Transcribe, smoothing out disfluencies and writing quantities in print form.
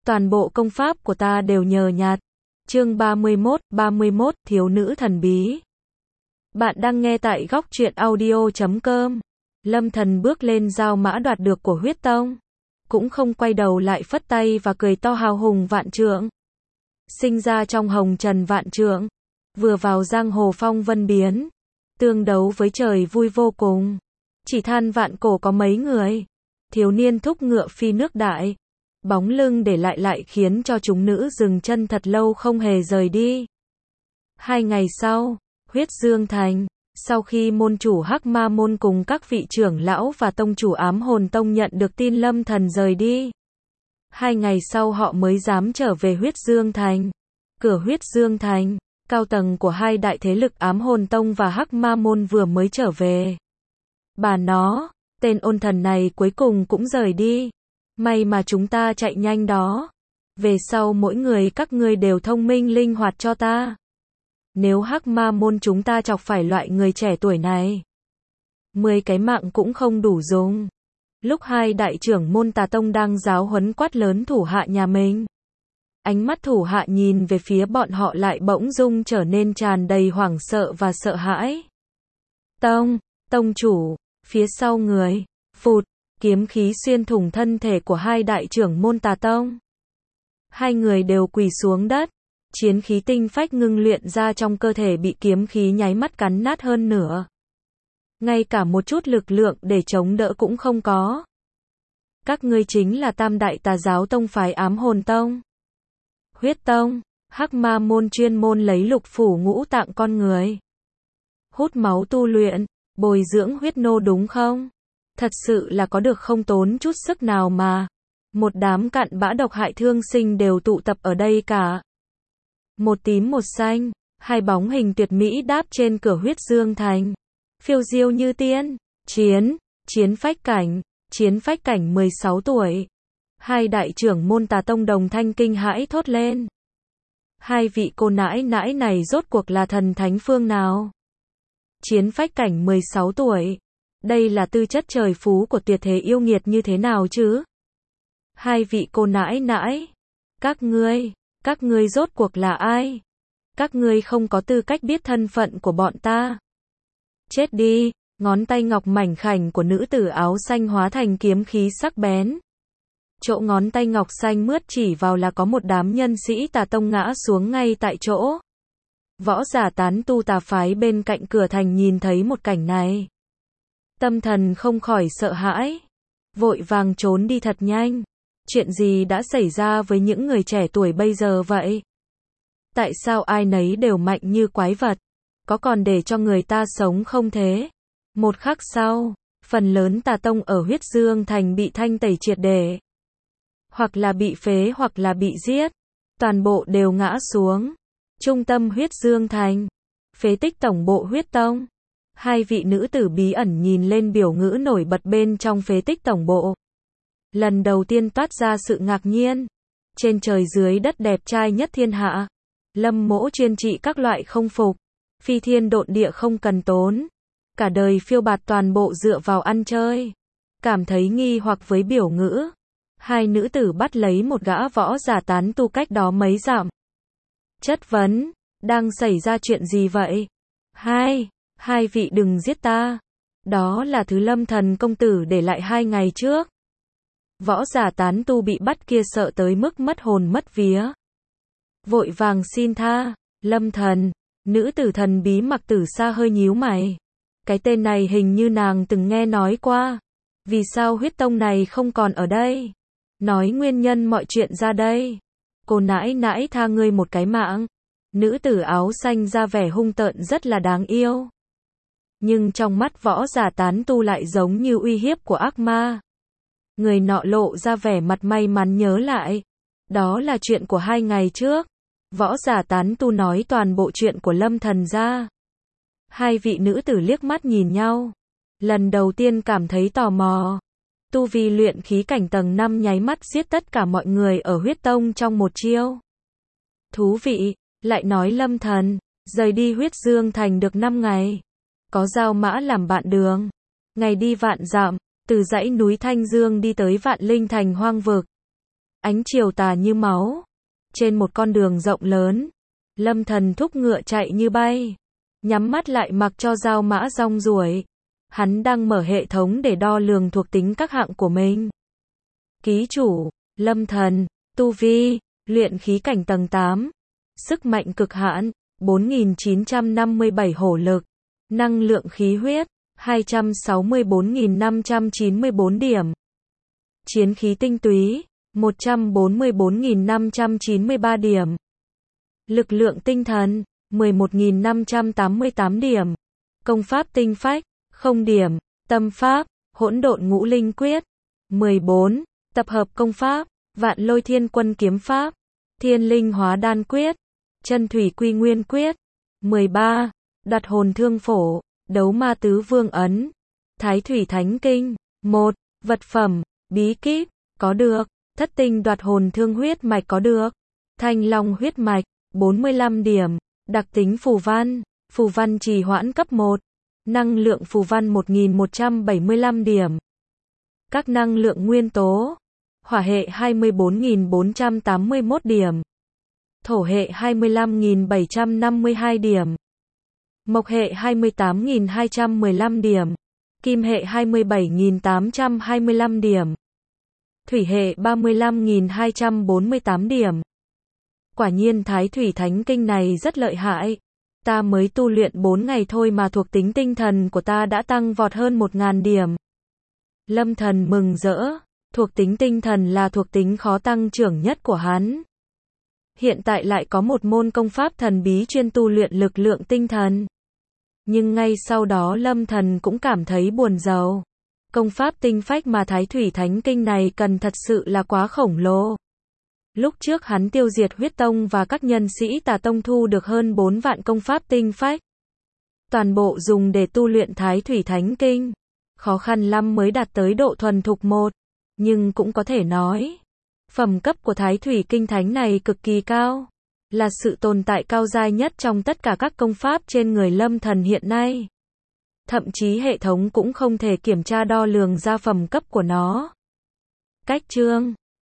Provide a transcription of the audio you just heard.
toàn bộ công pháp của ta đều nhờ nhạt. Chương 31, thiếu nữ thần bí. Bạn đang nghe tại góc truyện audio.com. Lâm Thần bước lên giao mã đoạt được của huyết tông. Cũng không quay đầu lại phất tay và cười to hào hùng vạn trượng. Sinh ra trong hồng trần vạn trượng. Vừa vào giang hồ phong vân biến. Tương đấu với trời vui vô cùng. Chỉ than vạn cổ có mấy người. Thiếu niên thúc ngựa phi nước đại. Bóng lưng để lại khiến cho chúng nữ dừng chân thật lâu không hề rời đi. 2 ngày sau, Huyết Dương Thành, sau khi môn chủ Hắc Ma môn cùng các vị trưởng lão và tông chủ Ám Hồn Tông nhận được tin Lâm Thần rời đi. 2 ngày sau họ mới dám trở về Huyết Dương Thành. Cửa Huyết Dương Thành, cao tầng của hai đại thế lực Ám Hồn Tông và Hắc Ma môn vừa mới trở về. Bà nó, tên ôn thần này cuối cùng cũng rời đi. May mà chúng ta chạy nhanh đó. Về sau mỗi người các ngươi đều thông minh linh hoạt cho ta. Nếu Hắc Ma môn chúng ta chọc phải loại người trẻ tuổi này, 10 cái mạng cũng không đủ dùng. Lúc hai đại trưởng môn Tà Tông đang giáo huấn quát lớn thủ hạ nhà mình, ánh mắt thủ hạ nhìn về phía bọn họ lại bỗng dưng trở nên tràn đầy hoảng sợ và sợ hãi. Tông chủ, phía sau người, phụt, kiếm khí xuyên thủng thân thể của hai đại trưởng môn Tà Tông. Hai người đều quỳ xuống đất, chiến khí tinh phách ngưng luyện ra trong cơ thể bị kiếm khí nháy mắt cắn nát hơn nửa. Ngay cả một chút lực lượng để chống đỡ cũng không có. Các ngươi chính là Tam đại tà giáo tông phái Ám Hồn Tông, Huyết Tông, Hắc Ma môn chuyên môn lấy lục phủ ngũ tạng con người, hút máu tu luyện, bồi dưỡng huyết nô đúng không? Thật sự là có được không tốn chút sức nào mà. Một đám cặn bã độc hại thương sinh đều tụ tập ở đây cả. Một tím một xanh, hai bóng hình tuyệt mỹ đáp trên cửa Huyết Dương Thành. Phiêu diêu như tiên, chiến phách cảnh 16 tuổi. Hai đại trưởng môn Tà Tông đồng thanh kinh hãi thốt lên. Hai vị cô nãi nãi này rốt cuộc là thần thánh phương nào? Chiến phách cảnh 16 tuổi. Đây là tư chất trời phú của tuyệt thế yêu nghiệt như thế nào chứ? Hai vị cô nãi nãi, các ngươi rốt cuộc là ai? Các ngươi không có tư cách biết thân phận của bọn ta. Chết đi, ngón tay ngọc mảnh khảnh của nữ tử áo xanh hóa thành kiếm khí sắc bén. Chỗ ngón tay ngọc xanh mướt chỉ vào là có một đám nhân sĩ Tà Tông ngã xuống ngay tại chỗ. Võ giả tán tu tà phái bên cạnh cửa thành nhìn thấy một cảnh này. Tâm thần không khỏi sợ hãi, vội vàng trốn đi thật nhanh. Chuyện gì đã xảy ra với những người trẻ tuổi bây giờ vậy? Tại sao ai nấy đều mạnh như quái vật? Có còn để cho người ta sống không thế? Một khắc sau, phần lớn Tà Tông ở Huyết Dương Thành bị thanh tẩy triệt để. Hoặc là bị phế hoặc là bị giết. Toàn bộ đều ngã xuống. Trung tâm Huyết Dương Thành, phế tích tổng bộ Huyết Tông. Hai vị nữ tử bí ẩn nhìn lên biểu ngữ nổi bật bên trong phế tích tổng bộ. Lần đầu tiên toát ra sự ngạc nhiên. Trên trời dưới đất đẹp trai nhất thiên hạ. Lâm mỗ chuyên trị các loại không phục. Phi thiên độn địa không cần tốn. Cả đời phiêu bạt toàn bộ dựa vào ăn chơi. Cảm thấy nghi hoặc với biểu ngữ. Hai nữ tử bắt lấy một gã võ giả tán tu cách đó mấy dặm. Chất vấn, đang xảy ra chuyện gì vậy? Hai vị đừng giết ta. Đó là thứ Lâm Thần công tử để lại 2 ngày trước. Võ giả tán tu bị bắt kia sợ tới mức mất hồn mất vía. Vội vàng xin tha. Lâm Thần, nữ tử thần bí Mặc Tử Sa hơi nhíu mày. Cái tên này hình như nàng từng nghe nói qua. Vì sao Huyết Tông này không còn ở đây? Nói nguyên nhân mọi chuyện ra đây. Cô nãi nãi tha ngươi một cái mạng. Nữ tử áo xanh ra vẻ hung tợn rất là đáng yêu. Nhưng trong mắt võ giả tán tu lại giống như uy hiếp của ác ma. Người nọ lộ ra vẻ mặt may mắn nhớ lại. Đó là chuyện của 2 ngày trước. Võ giả tán tu nói toàn bộ chuyện của Lâm Thần ra. Hai vị nữ tử liếc mắt nhìn nhau. Lần đầu tiên cảm thấy tò mò. Tu vi luyện khí cảnh tầng 5 nháy mắt giết tất cả mọi người ở Huyết Tông trong một chiêu. Thú vị, lại nói Lâm Thần, rời đi Huyết Dương Thành được 5 ngày. Có giao mã làm bạn đường. Ngày đi vạn dặm, từ dãy núi Thanh Dương đi tới Vạn Linh Thành hoang vực. Ánh chiều tà như máu. Trên một con đường rộng lớn, Lâm Thần thúc ngựa chạy như bay, nhắm mắt lại mặc cho giao mã rong ruổi. Hắn đang mở hệ thống để đo lường thuộc tính các hạng của mình. Ký chủ, Lâm Thần, tu vi, luyện khí cảnh tầng 8, sức mạnh cực hạn, 4.957 hổ lực, năng lượng khí huyết, 264.594 điểm, chiến khí tinh túy, 144.593 điểm, lực lượng tinh thần, 11.588 điểm, công pháp tinh phách, 0 điểm, tâm pháp, hỗn độn ngũ linh quyết, 14, tập hợp công pháp, vạn lôi thiên quân kiếm pháp, thiên linh hóa đan quyết, chân thủy quy nguyên quyết, 13, đoạt hồn thương phổ, đấu ma tứ vương ấn, thái thủy thánh kinh, 1, vật phẩm, bí kíp, có được, thất tinh đoạt hồn thương huyết mạch có được, thanh long huyết mạch, 45 điểm, đặc tính phù văn trì hoãn cấp 1, năng lượng phù văn 1.175 điểm, các năng lượng nguyên tố, hỏa hệ 24.481 điểm, thổ hệ 25.752 điểm, mộc hệ 28.215 điểm, kim hệ 27.825 điểm, thủy hệ 35.248 điểm. Quả nhiên Thái Thủy Thánh Kinh này rất lợi hại. Ta mới tu luyện 4 ngày thôi mà thuộc tính tinh thần của ta đã tăng vọt hơn 1.000 điểm. Lâm Thần mừng rỡ, thuộc tính tinh thần là thuộc tính khó tăng trưởng nhất của hắn. Hiện tại lại có một môn công pháp thần bí chuyên tu luyện lực lượng tinh thần. Nhưng ngay sau đó Lâm Thần cũng cảm thấy buồn rầu. Công pháp tinh phách mà Thái Thủy Thánh Kinh này cần thật sự là quá khổng lồ. Lúc trước hắn tiêu diệt huyết tông và các nhân sĩ tà tông thu được hơn 4 vạn công pháp tinh phách. Toàn bộ dùng để tu luyện Thái Thủy Thánh Kinh. Khó khăn lắm mới đạt tới độ thuần thục 1. Nhưng cũng có thể nói, phẩm cấp của Thái Thủy Kinh Thánh này cực kỳ cao. Là sự tồn tại cao giai nhất trong tất cả các công pháp trên người Lâm Thần hiện nay. Thậm chí hệ thống cũng không thể kiểm tra đo lường ra phẩm cấp của nó. Cách chương